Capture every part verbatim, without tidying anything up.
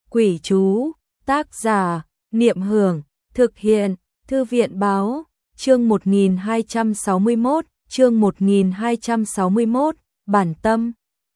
Quỷ chú, tác giả, Niệm Hưởng, thực hiện, Thư viện Báo, chương một nghìn hai trăm sáu mươi mốt, chương một nghìn hai trăm sáu mươi mốt, bản tâm.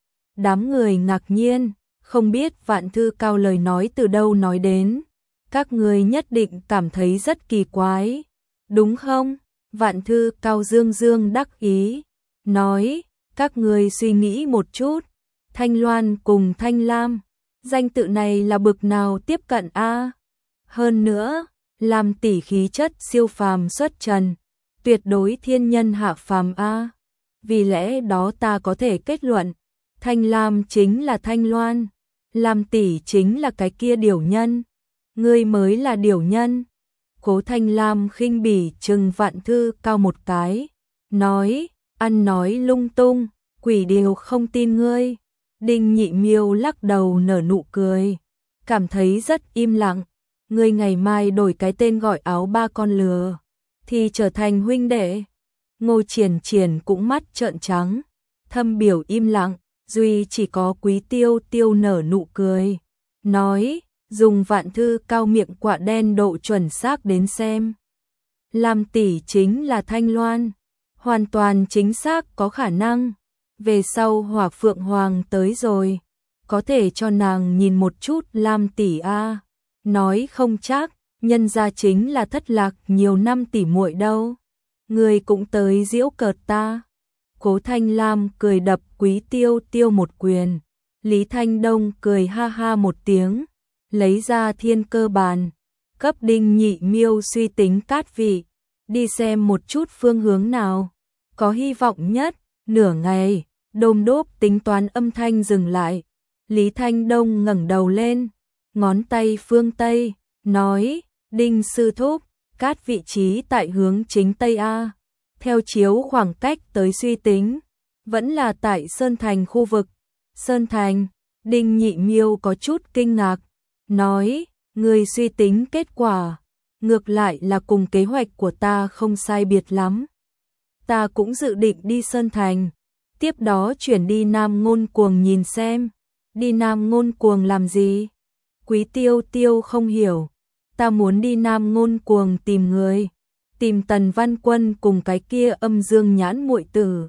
Đám người ngạc nhiên, không biết Vạn Thư Cao lời nói từ đâu nói đến. Các người nhất định cảm thấy rất kỳ quái, đúng không? Vạn Thư Cao dương dương đắc ý, nói, các người suy nghĩ một chút, Thanh Loan cùng Thanh Lam, danh tự này là bực nào tiếp cận a? Hơn nữa, làm tỷ khí chất siêu phàm xuất trần, tuyệt đối thiên nhân hạ phàm a. Vì lẽ đó ta có thể kết luận, Thanh Lam chính là Thanh Loan, Lam tỷ chính là cái kia điểu nhân, ngươi mới là điểu nhân. Cố Thanh Lam khinh bỉ trừng Vạn Thư Cao một cái, nói, ăn nói lung tung, quỷ đều không tin ngươi. Đinh Nhị Miêu lắc đầu nở nụ cười, cảm thấy rất im lặng. Ngươi ngày mai đổi cái tên gọi áo ba con lừa, thì trở thành huynh đệ. Ngô Triển Triển cũng mắt trợn trắng, thâm biểu im lặng, duy chỉ có Quý Tiêu Tiêu nở nụ cười, nói, dùng Vạn Thư Cao miệng quạ đen độ chuẩn xác đến xem. Lam tỷ chính là Thanh Loan, hoàn toàn chính xác có khả năng. Về sau Hỏa Phượng Hoàng tới rồi, có thể cho nàng nhìn một chút Lam tỷ a. Nói không chắc, nhân gia chính là thất lạc nhiều năm tỷ muội đâu. Người cũng tới giễu cợt ta. Cố Thanh Lam cười đập Quý Tiêu Tiêu một quyền. Lý Thanh Đông cười ha ha một tiếng, lấy ra thiên cơ bàn, cấp Đinh Nhị Miêu suy tính cát vị, đi xem một chút phương hướng nào có hy vọng nhất. Nửa ngày, đôm đốp tính toán âm thanh dừng lại. Lý Thanh Đông ngẩng đầu lên, ngón tay phương Tây, nói, Đinh sư thúc, cát vị trí tại hướng chính Tây A. Theo chiếu khoảng cách tới suy tính, vẫn là tại Sơn Thành khu vực. Sơn Thành, Đinh Nhị Miêu có chút kinh ngạc, nói, người suy tính kết quả, ngược lại là cùng kế hoạch của ta không sai biệt lắm. Ta cũng dự định đi Sơn Thành, tiếp đó chuyển đi Nam Ngôn Cuồng nhìn xem. Đi Nam Ngôn Cuồng làm gì? Quý Tiêu Tiêu không hiểu. Ta muốn đi Nam Ngôn Cuồng tìm người, tìm Tần Văn Quân cùng cái kia âm dương nhãn muội tử.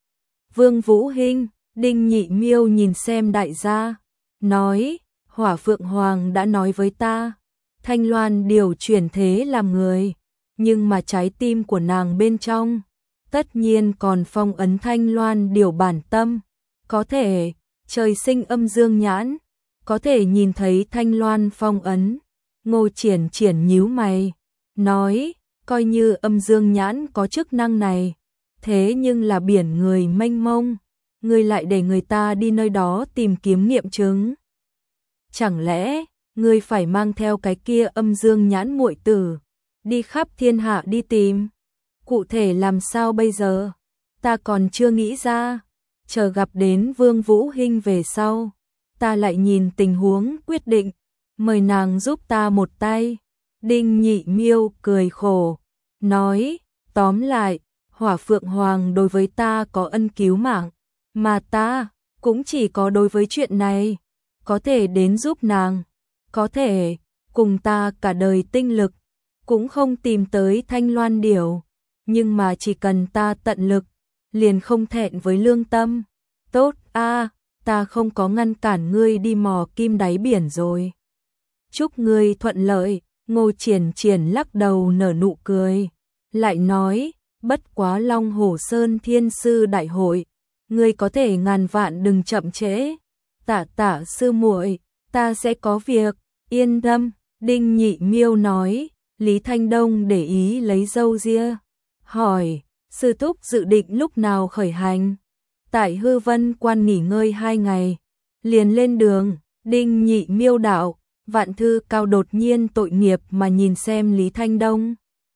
Vương Vũ Hinh, Đinh Nhị Miêu nhìn xem đại gia, nói, Hỏa Phượng Hoàng đã nói với ta, Thanh Loan điều chuyển thế làm người, nhưng mà trái tim của nàng bên trong, tất nhiên còn phong ấn Thanh Loan điều bản tâm, có thể trời sinh âm dương nhãn, có thể nhìn thấy Thanh Loan phong ấn. Ngô Triển Triển nhíu mày, nói, coi như âm dương nhãn có chức năng này, thế nhưng là biển người mênh mông, ngươi lại để người ta đi nơi đó tìm kiếm nghiệm chứng. Chẳng lẽ, ngươi phải mang theo cái kia âm dương nhãn muội tử, đi khắp thiên hạ đi tìm? Cụ thể làm sao bây giờ? Ta còn chưa nghĩ ra, chờ gặp đến Vương Vũ Hinh về sau, ta lại nhìn tình huống quyết định, mời nàng giúp ta một tay. Đinh Nhị Miêu cười khổ, nói, tóm lại, Hỏa Phượng Hoàng đối với ta có ân cứu mạng, mà ta cũng chỉ có đối với chuyện này, có thể đến giúp nàng, có thể cùng ta cả đời tinh lực, cũng không tìm tới Thanh Loan điểu, nhưng mà chỉ cần ta tận lực, liền không thẹn với lương tâm. Tốt a, ta không có ngăn cản ngươi đi mò kim đáy biển rồi. Chúc ngươi thuận lợi. Ngô Triển Triển lắc đầu nở nụ cười, lại nói, bất quá Long Hổ Sơn Thiên Sư Đại hội, ngươi có thể ngàn vạn đừng chậm trễ. Tạ tạ sư muội, ta sẽ có việc, yên tâm. Đinh Nhị Miêu nói. Lý Thanh Đông để ý lấy râu ria, hỏi, sư thúc dự định lúc nào khởi hành? Tại Hư Vân Quan nghỉ ngơi hai ngày, liền lên đường. Đinh Nhị Miêu đạo. Vạn Thư Cao đột nhiên tội nghiệp mà nhìn xem Lý Thanh Đông,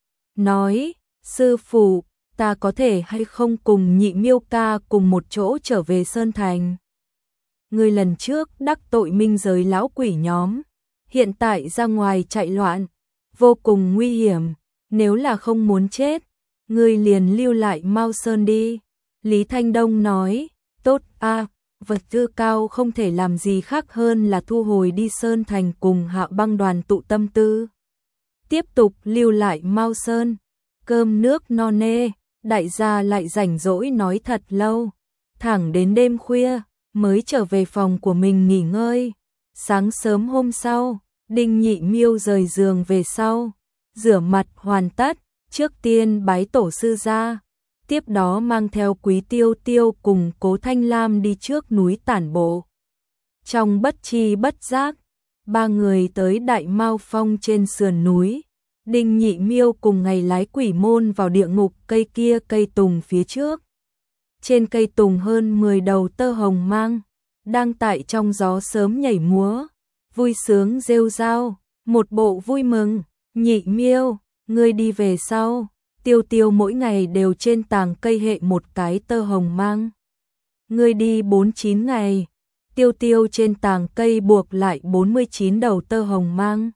nói, sư phụ, ta có thể hay không cùng Nhị Miêu ca cùng một chỗ trở về Sơn Thành? Người lần trước đắc tội minh giới lão quỷ nhóm, hiện tại ra ngoài chạy loạn, vô cùng nguy hiểm, nếu là không muốn chết, người liền lưu lại Mao Sơn đi. Lý Thanh Đông nói, tốt a, vật tư cao không thể làm gì khác hơn là thu hồi đi Sơn Thành cùng Hạ Băng đoàn tụ tâm tư. Tiếp tục lưu lại Mao Sơn, cơm nước no nê, đại gia lại rảnh rỗi nói thật lâu, thẳng đến đêm khuya mới trở về phòng của mình nghỉ ngơi. Sáng sớm hôm sau, Đinh Nhị Miêu rời giường về sau, rửa mặt hoàn tất, trước tiên bái tổ sư ra, tiếp đó mang theo Quý Tiêu Tiêu cùng Cố Thanh Lam đi trước núi tản bộ. Trong bất tri bất giác, ba người tới Đại Mao Phong trên sườn núi. Đinh Nhị Miêu cùng ngày lái quỷ môn vào địa ngục cây kia cây tùng phía trước. Trên cây tùng hơn mười đầu tơ hồng mang, đang tại trong gió sớm nhảy múa, vui sướng rêu rao, một bộ vui mừng. Nhị Miêu, ngươi đi về sau, Tiêu Tiêu mỗi ngày đều trên tàng cây hệ một cái tơ hồng mang. Ngươi đi bốn mươi chín ngày, Tiêu Tiêu trên tàng cây buộc lại bốn mươi chín đầu tơ hồng mang.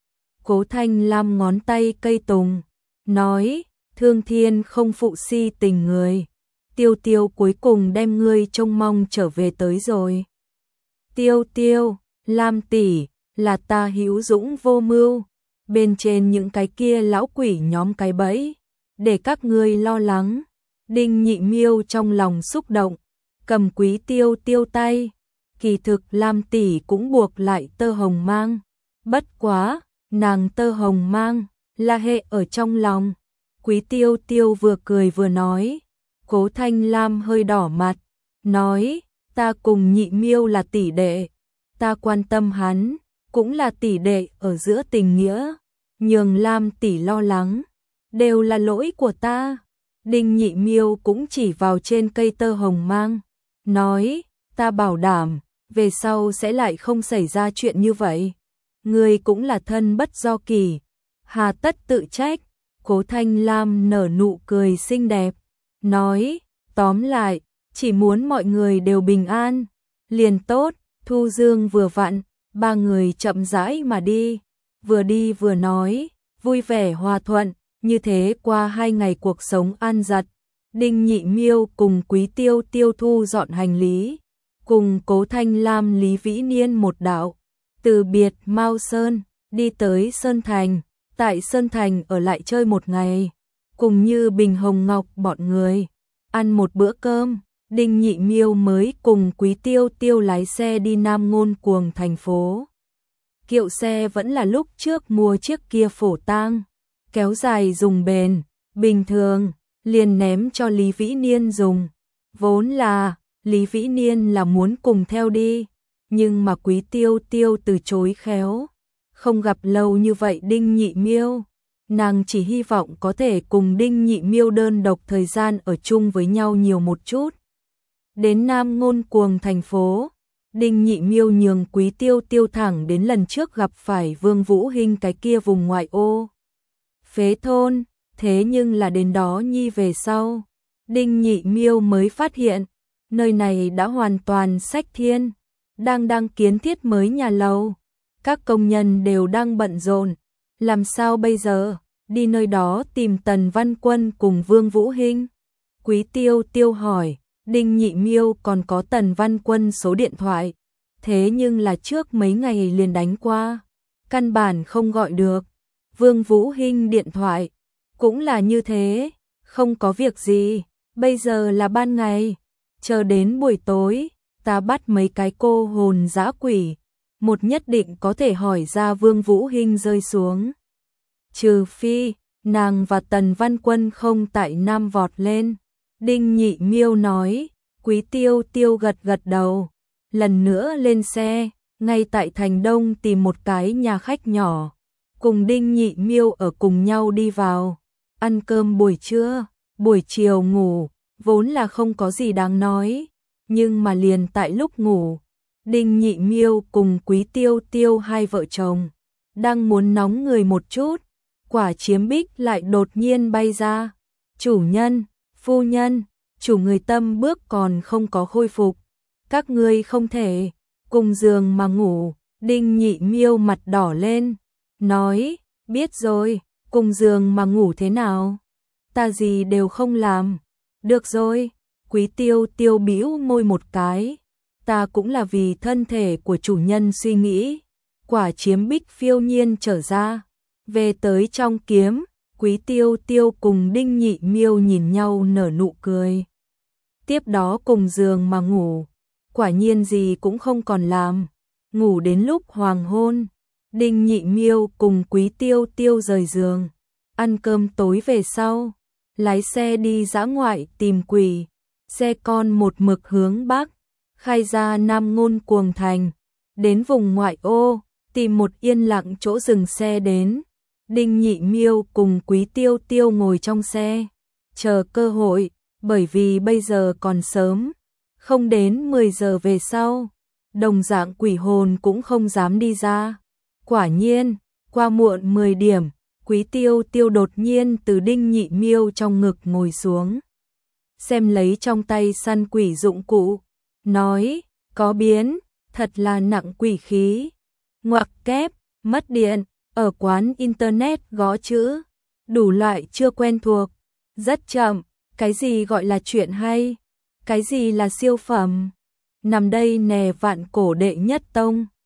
Cố Thanh Lam ngón tay cây tùng, nói, thương thiên không phụ si tình người, Tiêu Tiêu cuối cùng đem ngươi trông mong trở về tới rồi. Tiêu Tiêu, Lam tỷ, là ta hữu dũng vô mưu, bên trên những cái kia lão quỷ nhóm cái bẫy, để các ngươi lo lắng. Đinh Nhị Miêu trong lòng xúc động, cầm Quý Tiêu Tiêu tay, kỳ thực Lam tỷ cũng buộc lại tơ hồng mang, bất quá, nàng tơ hồng mang là hệ ở trong lòng. Quý Tiêu Tiêu vừa cười vừa nói. Cố Thanh Lam hơi đỏ mặt, nói, ta cùng Nhị Miêu là tỷ đệ, ta quan tâm hắn, cũng là tỷ đệ ở giữa tình nghĩa, nhường Lam tỷ lo lắng, đều là lỗi của ta. Đinh Nhị Miêu cũng chỉ vào trên cây tơ hồng mang, nói, ta bảo đảm, về sau sẽ lại không xảy ra chuyện như vậy. Ngươi cũng là thân bất do kỳ, hà tất tự trách. Cố Thanh Lam nở nụ cười xinh đẹp, nói, tóm lại, chỉ muốn mọi người đều bình an, liền tốt. Thu Dương vừa vặn, ba người chậm rãi mà đi, vừa đi vừa nói, vui vẻ hòa thuận, như thế qua hai ngày cuộc sống an giật. Đinh Nhị Miêu cùng Quý Tiêu Tiêu thu dọn hành lý, cùng Cố Thanh Lam Lý Vĩ Niên một đạo, từ biệt Mao Sơn, đi tới Sơn Thành, tại Sơn Thành ở lại chơi một ngày, cùng như Bình Hồng Ngọc bọn người, ăn một bữa cơm. Đinh Nhị Miêu mới cùng Quý Tiêu Tiêu lái xe đi Nam Ngôn Cuồng thành phố. Kiệu xe vẫn là lúc trước mua chiếc kia phổ tang, kéo dài dùng bền, bình thường, liền ném cho Lý Vĩ Niên dùng. Vốn là, Lý Vĩ Niên là muốn cùng theo đi, nhưng mà Quý Tiêu Tiêu từ chối khéo. Không gặp lâu như vậy Đinh Nhị Miêu, nàng chỉ hy vọng có thể cùng Đinh Nhị Miêu đơn độc thời gian ở chung với nhau nhiều một chút. Đến Nam Ngôn Cuồng thành phố, Đinh Nhị Miêu nhường Quý Tiêu Tiêu thẳng đến lần trước gặp phải Vương Vũ Hinh cái kia vùng ngoại ô phế thôn, thế nhưng là đến đó nhi về sau, Đinh Nhị Miêu mới phát hiện, nơi này đã hoàn toàn xách thiên, đang đang kiến thiết mới nhà lầu, các công nhân đều đang bận rộn, làm sao bây giờ, đi nơi đó tìm Tần Văn Quân cùng Vương Vũ Hinh. Quý Tiêu Tiêu hỏi. Đinh Nhị Miêu còn có Tần Văn Quân số điện thoại, thế nhưng là trước mấy ngày liền đánh qua, căn bản không gọi được. Vương Vũ Hinh điện thoại, cũng là như thế, không có việc gì, bây giờ là ban ngày, chờ đến buổi tối, ta bắt mấy cái cô hồn dã quỷ, một nhất định có thể hỏi ra Vương Vũ Hinh rơi xuống. Trừ phi, nàng và Tần Văn Quân không tại Nam vọt lên. Đinh Nhị Miêu nói. Quý Tiêu Tiêu gật gật đầu, lần nữa lên xe, ngay tại thành Đông tìm một cái nhà khách nhỏ, cùng Đinh Nhị Miêu ở cùng nhau đi vào, ăn cơm buổi trưa, buổi chiều ngủ, vốn là không có gì đáng nói, nhưng mà liền tại lúc ngủ, Đinh Nhị Miêu cùng Quý Tiêu Tiêu hai vợ chồng, đang muốn nóng người một chút, quả chiếm bích lại đột nhiên bay ra, chủ nhân, phu nhân, chủ người tâm bước còn không có khôi phục, các ngươi không thể cùng giường mà ngủ. Đinh Nhị Miêu mặt đỏ lên, nói, biết rồi, cùng giường mà ngủ thế nào, ta gì đều không làm. Được rồi, Quý Tiêu Tiêu bĩu môi một cái, ta cũng là vì thân thể của chủ nhân suy nghĩ. Quả chiếm bích phiêu nhiên trở ra. Về tới trong kiếm, Quý Tiêu Tiêu cùng Đinh Nhị Miêu nhìn nhau nở nụ cười. Tiếp đó cùng giường mà ngủ. Quả nhiên gì cũng không còn làm. Ngủ đến lúc hoàng hôn. Đinh Nhị Miêu cùng Quý Tiêu Tiêu rời giường. Ăn cơm tối về sau. Lái xe đi dã ngoại tìm quỷ. Xe con một mực hướng bắc. Khai ra Nam Ngôn Cuồng Thành. Đến vùng ngoại ô. Tìm một yên lặng chỗ dừng xe đến. Đinh Nhị Miêu cùng Quý Tiêu Tiêu ngồi trong xe. Chờ cơ hội. Bởi vì bây giờ còn sớm. Không đến mười giờ về sau. Đồng dạng quỷ hồn cũng không dám đi ra. Quả nhiên, qua muộn mười điểm, Quý Tiêu Tiêu đột nhiên từ Đinh Nhị Miêu trong ngực ngồi xuống. Xem lấy trong tay săn quỷ dụng cụ. Nói, có biến, thật là nặng quỷ khí. Ngoặc kép, mất điện, ở quán internet gõ chữ. Đủ loại chưa quen thuộc. Rất chậm, cái gì gọi là chuyện hay? Cái gì là siêu phẩm? Nằm đây nè vạn cổ đệ nhất tông.